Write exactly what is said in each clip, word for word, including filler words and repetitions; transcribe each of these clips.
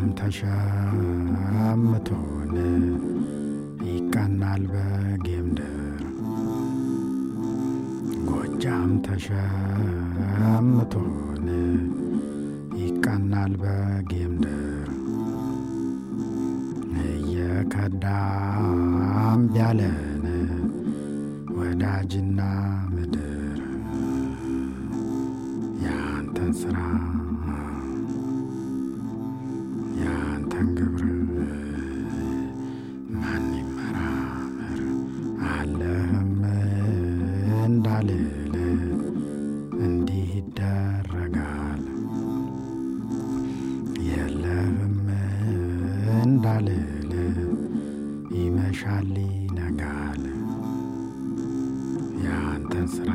ተሸምቶን ይቀናል በጌምድር ጎጃም ተሸምቶን ይቀናል በጌምድር እየከዳም ቢያለን ወዳጅና ምድር ያንተን ስራ ያንተን ግብር ማን ይመራመር አለህም እንዳልል እንዲህ ይደረጋል የለህም እንዳልል ይመሻል ይነጋል ያንተን ስራ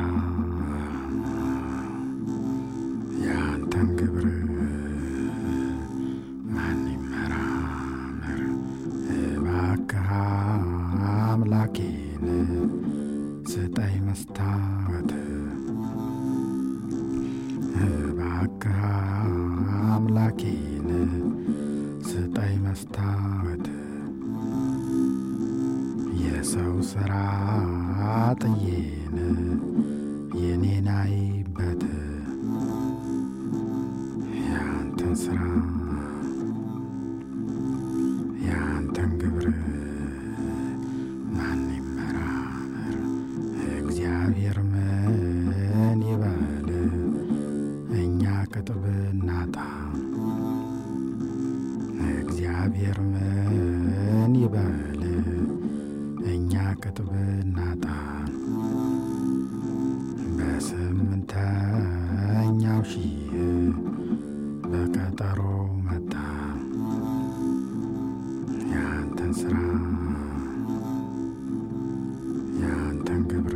ያንተን ግብር ማን ይመራመር እባክህ አምላኬን ስጠኝ መስታወት እባክህ አምላኬን ስጠኝ መስታወት የሰው ሥራ ጥዬን የኔን አይበት ያንተን ሥራ ያንተን ግብር ማን ይመራመር እግዚአብሔር ምን ይበል እኛ ቅጥብ እናጣ እግዚአብሔር ምን ይበል እኛ ቅጥብ እናጣ በስምንተኛው ሺህ በቀጠሮ መጣ ያንተን ሥራ ያንተን ግብር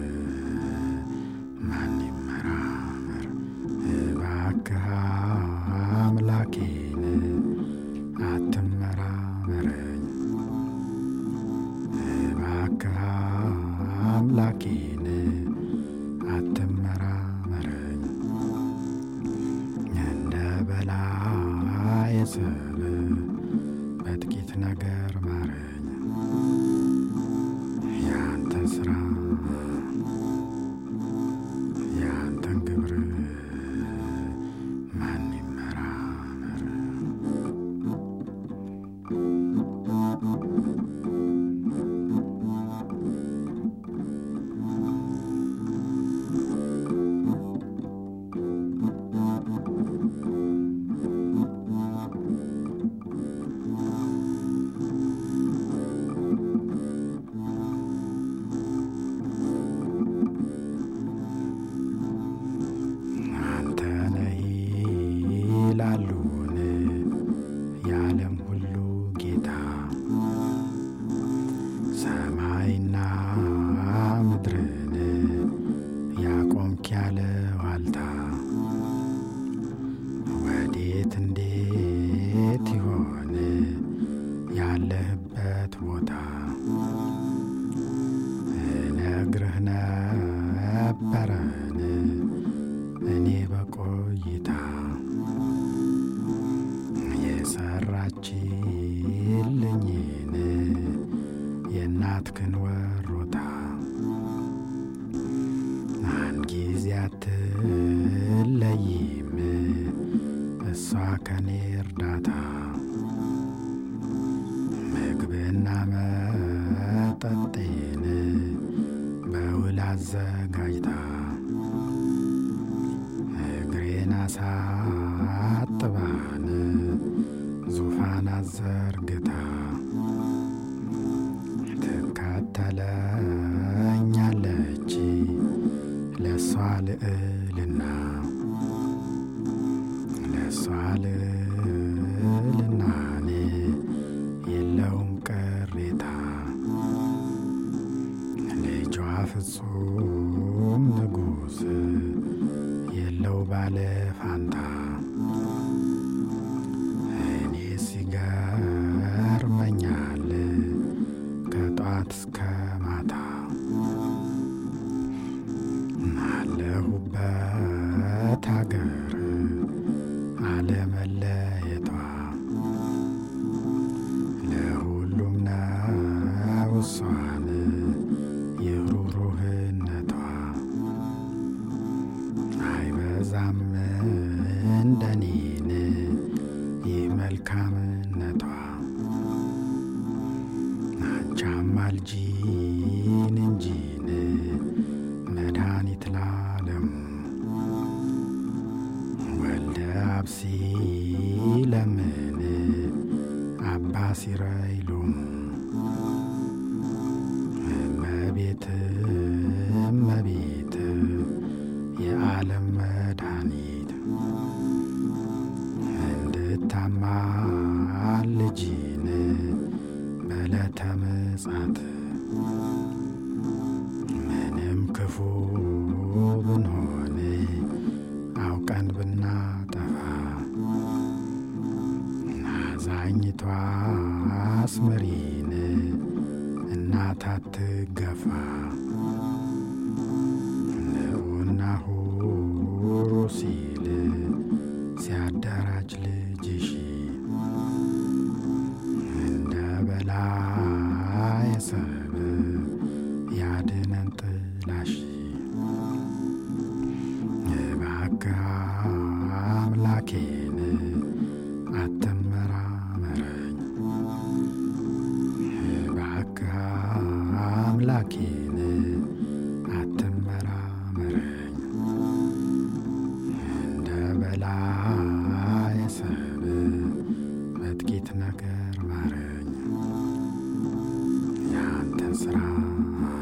ማን ይመራመር እባክህ አምላኬን አትመራመረኝ እባክህ አምላኬን አትመራመረኝ እንደ በላይ ሰብ በጥቂት ነገር ማረኝ ያንተን ሥራ ያንተን ግብር ማን ይመራመር ይላሉን የዓለም ሁሉ ጌታ ሰማይና ምድርን ያቆምክ ያለ ዋልታ ወዴት እንዴት ይሆን ያለህበት ቦታ እነግርህ ነበረን እኔ በቆይታ የሰራችልኝን የእናትክን ወሮታ አንድ ጊዜ አትለይም እሷ ከኔ እርዳታ ምግብና መጠጤን በውል አዘጋጅታ እግሬን አሳጥባን ዙፋን አዘርግታ ትከተለኛለች ለሷ ልዕልና ለሷ ልዕልናኔ የለውም ቅሬታ ልጇ ፍጹም ንጉሥ የለው ባለ ፋንታ እኔ ሲገርመኛል ከጧት እስከ ማታ አለሁበት አገር አለመለየቷ አልበዛም እንደኔን ይህ መልካምነቷ አማልጂን እንጂን መድኃኒት ላለሙ ወልደ አብሲ ለምን አባ ሲራይሉም እመቤት እመቤት የዓለም መድኃኒት እንድታማልጂን በዕለተ ምጽአት ምንም ክፉ ብንሆን አውቀን ብናጠፋ አዛኝቷ አስምሪን እናት አትገፋ ንዑናሁ ሲል ሲያደራጅ ልጅሽ እንደ በላይ ሰብ ያድነን ጥላሽ እባክህ አምላኬን አትመራመረኝ እባክህ አምላኬን አትመራመረኝ እንደ በላይ ሰብ በጥቂት ነገር ማረኝ ያንተ ሥራ